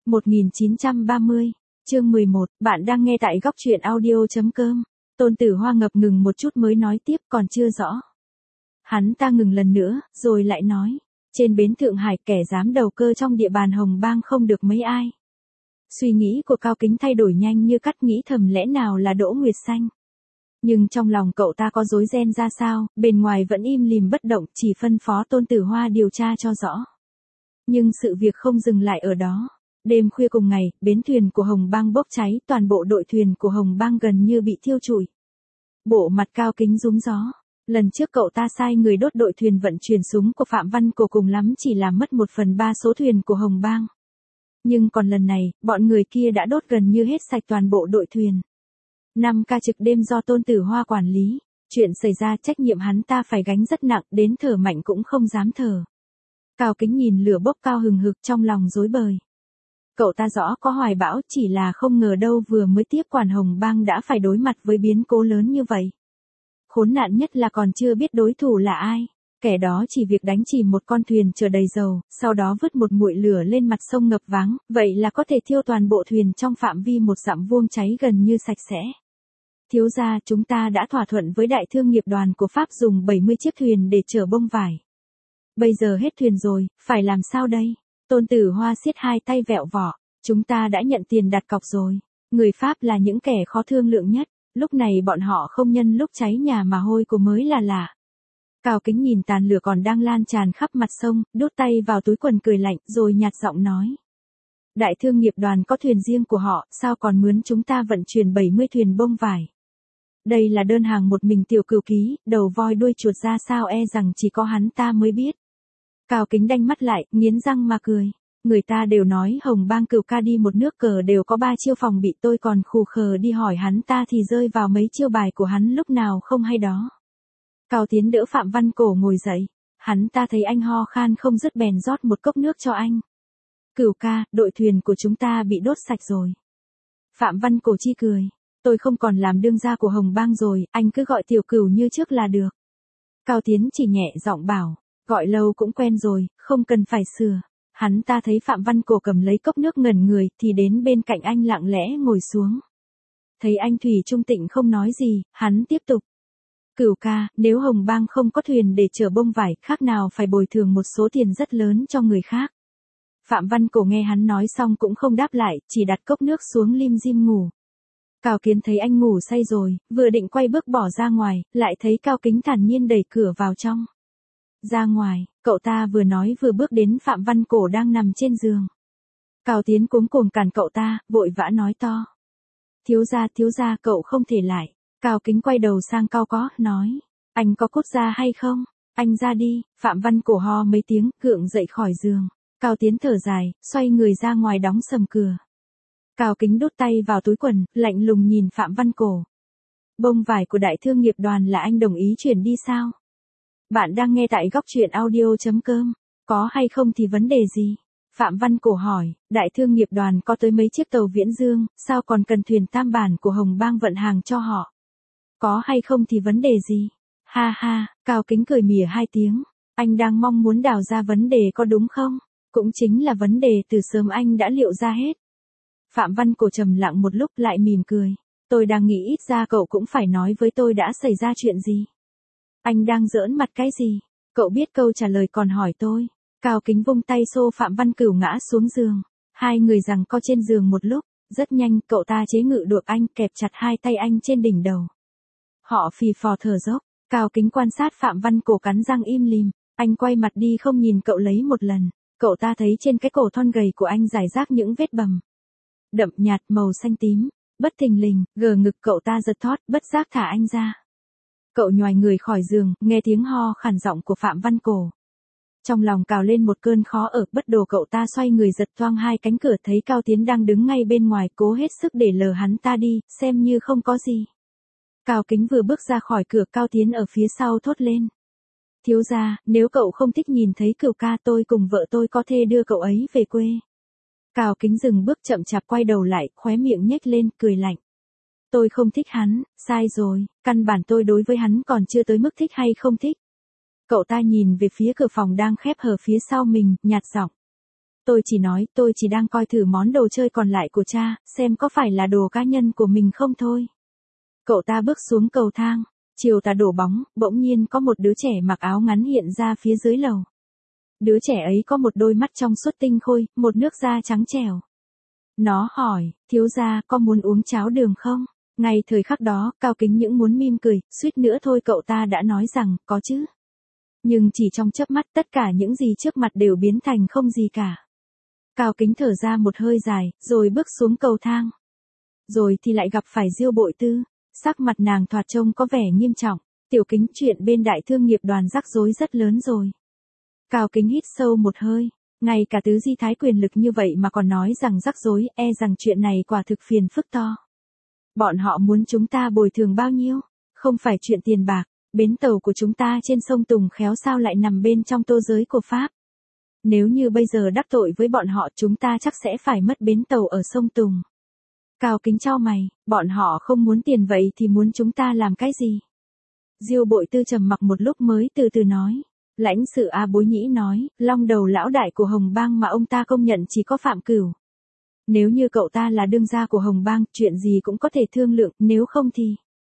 1930, chương 11, bạn đang nghe tại góc truyện audio.com. Tôn Tử Hoa ngập ngừng một chút mới nói tiếp, còn chưa rõ. Hắn ta ngừng lần nữa, rồi lại nói, trên bến Thượng Hải kẻ dám đầu cơ trong địa bàn Hồng Bang không được mấy ai. Suy nghĩ của Cao Kính thay đổi nhanh như cắt, nghĩ thầm lẽ nào là Đỗ Nguyệt Xanh. Nhưng trong lòng cậu ta có rối ren ra sao, bên ngoài vẫn im lìm bất động, chỉ phân phó Tôn Tử Hoa điều tra cho rõ. Nhưng sự việc không dừng lại ở đó. Đêm khuya cùng ngày, bến thuyền của Hồng Bang bốc cháy, toàn bộ đội thuyền của Hồng Bang gần như bị thiêu trụi. Bộ mặt Cao Kính rúm gió. Lần trước cậu ta sai người đốt đội thuyền vận chuyển súng của Phạm Văn Cổ, cùng lắm chỉ làm mất 1/3 số thuyền của Hồng Bang. Nhưng còn lần này, bọn người kia đã đốt gần như hết sạch toàn bộ đội thuyền. 5 ca trực đêm do Tôn Tử Hoa quản lý. Chuyện xảy ra trách nhiệm hắn ta phải gánh rất nặng, đến thở mạnh cũng không dám thở. Cao Kính nhìn lửa bốc cao hừng hực, trong lòng rối bời. Cậu ta rõ có hoài bão, chỉ là không ngờ đâu vừa mới tiếp quản Hồng Bang đã phải đối mặt với biến cố lớn như vậy. Khốn nạn nhất là còn chưa biết đối thủ là ai. Kẻ đó chỉ việc đánh chìm một con thuyền chở đầy dầu, sau đó vứt một muội lửa lên mặt sông ngập váng, vậy là có thể thiêu toàn bộ thuyền trong phạm vi 1 dặm vuông, cháy gần như sạch sẽ. Thiếu gia, chúng ta đã thỏa thuận với Đại Thương nghiệp đoàn của Pháp dùng 70 chiếc thuyền để chở bông vải. Bây giờ hết thuyền rồi, phải làm sao đây? Tôn Tử Hoa siết hai tay vẹo vỏ, chúng ta đã nhận tiền đặt cọc rồi. Người Pháp là những kẻ khó thương lượng nhất, lúc này bọn họ không nhân lúc cháy nhà mà hôi của mới là lạ. Cao Kính nhìn tàn lửa còn đang lan tràn khắp mặt sông, đút tay vào túi quần cười lạnh, rồi nhạt giọng nói. Đại Thương nghiệp đoàn có thuyền riêng của họ, sao còn mướn chúng ta vận chuyển 70 thuyền bông vải? Đây là đơn hàng một mình Tiểu Cửu ký, đầu voi đuôi chuột ra sao e rằng chỉ có hắn ta mới biết. Cao Kính đanh mắt lại, nghiến răng mà cười. Người ta đều nói Hồng Bang Cửu ca đi một nước cờ đều có 3 chiêu phòng bị, tôi còn khù khờ đi hỏi hắn ta thì rơi vào mấy chiêu bài của hắn lúc nào không hay đó. Cao Tiến đỡ Phạm Văn Cổ ngồi dậy. Hắn ta thấy anh ho khan không dứt bèn rót một cốc nước cho anh. Cửu ca, đội thuyền của chúng ta bị đốt sạch rồi. Phạm Văn Cổ chi cười. Tôi không còn làm đương gia của Hồng Bang rồi, anh cứ gọi Tiểu Cửu như trước là được. Cao Tiến chỉ nhẹ giọng bảo. Gọi lâu cũng quen rồi, không cần phải sửa. Hắn ta thấy Phạm Văn Cổ cầm lấy cốc nước ngẩn người thì đến bên cạnh anh lặng lẽ ngồi xuống. Thấy anh thủy chung tịnh không nói gì, hắn tiếp tục. Cửu ca, nếu Hồng Bang không có thuyền để chở bông vải, khác nào phải bồi thường một số tiền rất lớn cho người khác. Phạm Văn Cổ nghe hắn nói xong cũng không đáp lại, chỉ đặt cốc nước xuống lim dim ngủ. Cao Kiến thấy anh ngủ say rồi, vừa định quay bước bỏ ra ngoài, lại thấy Cao Kính thản nhiên đẩy cửa vào trong. Ra ngoài, cậu ta vừa nói vừa bước đến Phạm Văn Cổ đang nằm trên giường. Cao Tiến cuống cuồng cản cậu ta, vội vã nói to. Thiếu gia, cậu không thể lại. Cao Kính quay đầu sang Cao Có, nói. Anh có cút ra hay không? Anh ra đi. Phạm Văn Cổ ho mấy tiếng, gượng dậy khỏi giường. Cao Tiến thở dài, xoay người ra ngoài đóng sầm cửa. Cao Kính đút tay vào túi quần, lạnh lùng nhìn Phạm Văn Cổ. Bông vải của Đại Thương nghiệp đoàn là anh đồng ý chuyển đi sao? Bạn đang nghe tại góc truyện audio.com. Có hay không thì vấn đề gì? Phạm Văn Cổ hỏi, Đại Thương nghiệp đoàn có tới mấy chiếc tàu Viễn Dương, sao còn cần thuyền tam bản của Hồng Bang vận hàng cho họ? Có hay không thì vấn đề gì? Ha ha, Cao Kính cười mỉa hai tiếng. Anh đang mong muốn đào ra vấn đề có đúng không? Cũng chính là vấn đề từ sớm anh đã liệu ra hết. Phạm Văn Cổ trầm lặng một lúc lại mỉm cười. Tôi đang nghĩ ít ra cậu cũng phải nói với tôi đã xảy ra chuyện gì. Anh đang giỡn mặt cái gì? Cậu biết câu trả lời còn hỏi tôi. Cao Kính vung tay xô Phạm Văn Cửu ngã xuống giường. Hai người giằng co trên giường một lúc. Rất nhanh cậu ta chế ngự được anh, kẹp chặt hai tay anh trên đỉnh đầu. Họ phì phò thở dốc. Cao Kính quan sát Phạm Văn Cổ cắn răng im lìm. Anh quay mặt đi không nhìn cậu lấy một lần. Cậu ta thấy trên cái cổ thon gầy của anh rải rác những vết bầm đậm nhạt màu xanh tím. Bất thình lình, gờ ngực cậu ta giật thót, bất giác thả anh ra. Cậu nhoài người khỏi giường, nghe tiếng ho khản giọng của Phạm Văn Cổ. Trong lòng cào lên một cơn khó ở, bất đồ cậu ta xoay người giật toang hai cánh cửa, thấy Cao Tiến đang đứng ngay bên ngoài, cố hết sức để lờ hắn ta đi, xem như không có gì. Cao Kính vừa bước ra khỏi cửa, Cao Tiến ở phía sau thốt lên. Thiếu gia, nếu cậu không thích nhìn thấy Cửu ca, tôi cùng vợ tôi có thể đưa cậu ấy về quê. Cao Kính dừng bước chậm chạp quay đầu lại, khóe miệng nhếch lên, cười lạnh. Tôi không thích hắn, sai rồi, căn bản tôi đối với hắn còn chưa tới mức thích hay không thích. Cậu ta nhìn về phía cửa phòng đang khép hờ phía sau mình, nhạt giọng. tôi chỉ nói tôi chỉ đang coi thử món đồ chơi còn lại của cha, xem có phải là đồ cá nhân của mình không thôi. Cậu ta bước xuống cầu thang, chiều tà đổ bóng, bỗng nhiên có một đứa trẻ mặc áo ngắn hiện ra phía dưới lầu. Đứa trẻ ấy có một đôi mắt trong suốt tinh khôi, một nước da trắng trẻo. Nó hỏi, thiếu gia có muốn uống cháo đường không? Ngay thời khắc đó, Cao Kính những muốn mỉm cười, suýt nữa thôi cậu ta đã nói rằng, có chứ. Nhưng chỉ trong chớp mắt tất cả những gì trước mặt đều biến thành không gì cả. Cao Kính thở ra một hơi dài, rồi bước xuống cầu thang. Rồi thì lại gặp phải Diêu Bội Tư, sắc mặt nàng thoạt trông có vẻ nghiêm trọng. Tiểu Kính, chuyện bên đại thương nghiệp đoàn rắc rối rất lớn rồi. Cao Kính hít sâu một hơi, ngay cả tứ di thái quyền lực như vậy mà còn nói rằng rắc rối, e rằng chuyện này quả thực phiền phức to. Bọn họ muốn chúng ta bồi thường bao nhiêu? Không phải chuyện tiền bạc, bến tàu của chúng ta trên sông Tùng khéo sao lại nằm bên trong tô giới của Pháp. Nếu như bây giờ đắc tội với bọn họ chúng ta chắc sẽ phải mất bến tàu ở sông Tùng. Cao Kính chau mày, bọn họ không muốn tiền vậy thì muốn chúng ta làm cái gì? Diêu Bội Tư trầm mặc một lúc mới từ từ nói. Lãnh sự A Bối Nhĩ nói, long đầu lão đại của Hồng Bang mà ông ta công nhận chỉ có Phạm Cửu. Nếu như cậu ta là đương gia của Hồng Bang, chuyện gì cũng có thể thương lượng, nếu không thì...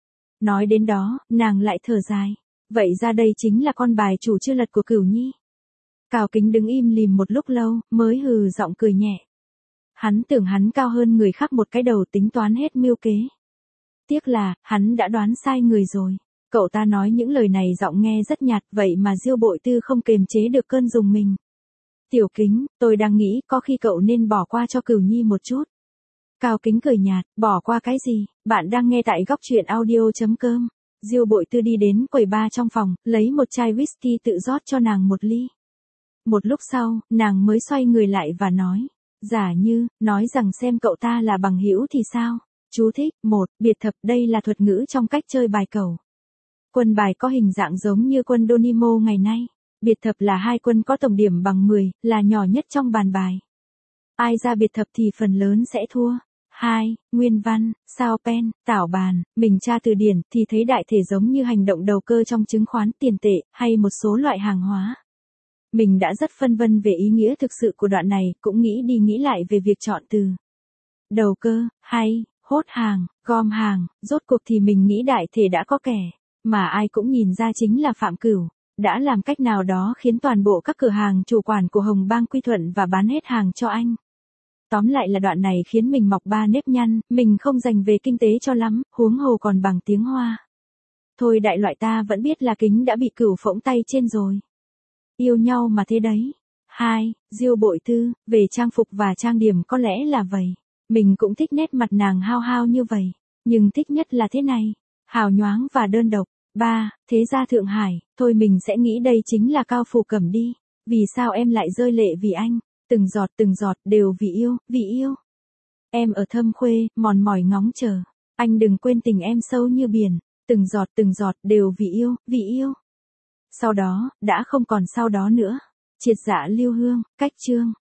Nói đến đó, nàng lại thở dài. Vậy ra đây chính là con bài chủ chưa lật của Cửu Nhi. Cao Kính đứng im lìm một lúc lâu, mới hừ giọng cười nhẹ. Hắn tưởng hắn cao hơn người khác một cái đầu tính toán hết mưu kế. Tiếc là, hắn đã đoán sai người rồi. Cậu ta nói những lời này giọng nghe rất nhạt, vậy mà Diêu Bội Tư không kềm chế được cơn rùng mình. Tiểu Kính, tôi đang nghĩ có khi cậu nên bỏ qua cho Cửu Nhi một chút. Cao Kính cười nhạt, bỏ qua cái gì? Bạn đang nghe tại góc truyện audio.com. Diêu Bội Tư đi đến quầy bar trong phòng, lấy một chai whisky tự rót cho nàng một ly. Một lúc sau, nàng mới xoay người lại và nói, giả như, nói rằng xem cậu ta là bằng hữu thì sao? Chú thích, 1, biệt thập, đây là thuật ngữ trong cách chơi bài cẩu. Quân bài có hình dạng giống như quân Donimo ngày nay. Biệt thập là hai quân có tổng điểm bằng 10, là nhỏ nhất trong bàn bài. Ai ra biệt thập thì phần lớn sẽ thua. 2. Nguyên văn, sao pen, tảo bàn, mình tra từ điển thì thấy đại thể giống như hành động đầu cơ trong chứng khoán, tiền tệ, hay một số loại hàng hóa. Mình đã rất phân vân về ý nghĩa thực sự của đoạn này, cũng nghĩ đi nghĩ lại về việc chọn từ. Đầu cơ, hay, hốt hàng, gom hàng, rốt cuộc thì mình nghĩ đại thể đã có kẻ, mà ai cũng nhìn ra chính là Phạm Cửu, đã làm cách nào đó khiến toàn bộ các cửa hàng chủ quản của Hồng Bang quy thuận và bán hết hàng cho anh. Tóm lại là đoạn này khiến mình mọc ba nếp nhăn, mình không dành về kinh tế cho lắm, huống hồ còn bằng tiếng Hoa. Thôi đại loại ta vẫn biết là Kính đã bị Cửu phỗng tay trên rồi. Yêu nhau mà thế đấy. 2. Diêu Bội Tư, về trang phục và trang điểm có lẽ là vậy. Mình cũng thích nét mặt nàng hao hao như vậy, nhưng thích nhất là thế này, hào nhoáng và đơn độc. 3. Thế gia Thượng Hải, thôi mình sẽ nghĩ đây chính là Cao Phủ Cẩm đi. Vì sao em lại rơi lệ vì anh? Từng giọt đều vì yêu. Em ở Thâm Khuê, mòn mỏi ngóng chờ. Anh đừng quên tình em sâu như biển. Từng giọt đều vì yêu. Sau đó, đã không còn sau đó nữa. Triệt Dạ Lưu Hương, cách chương.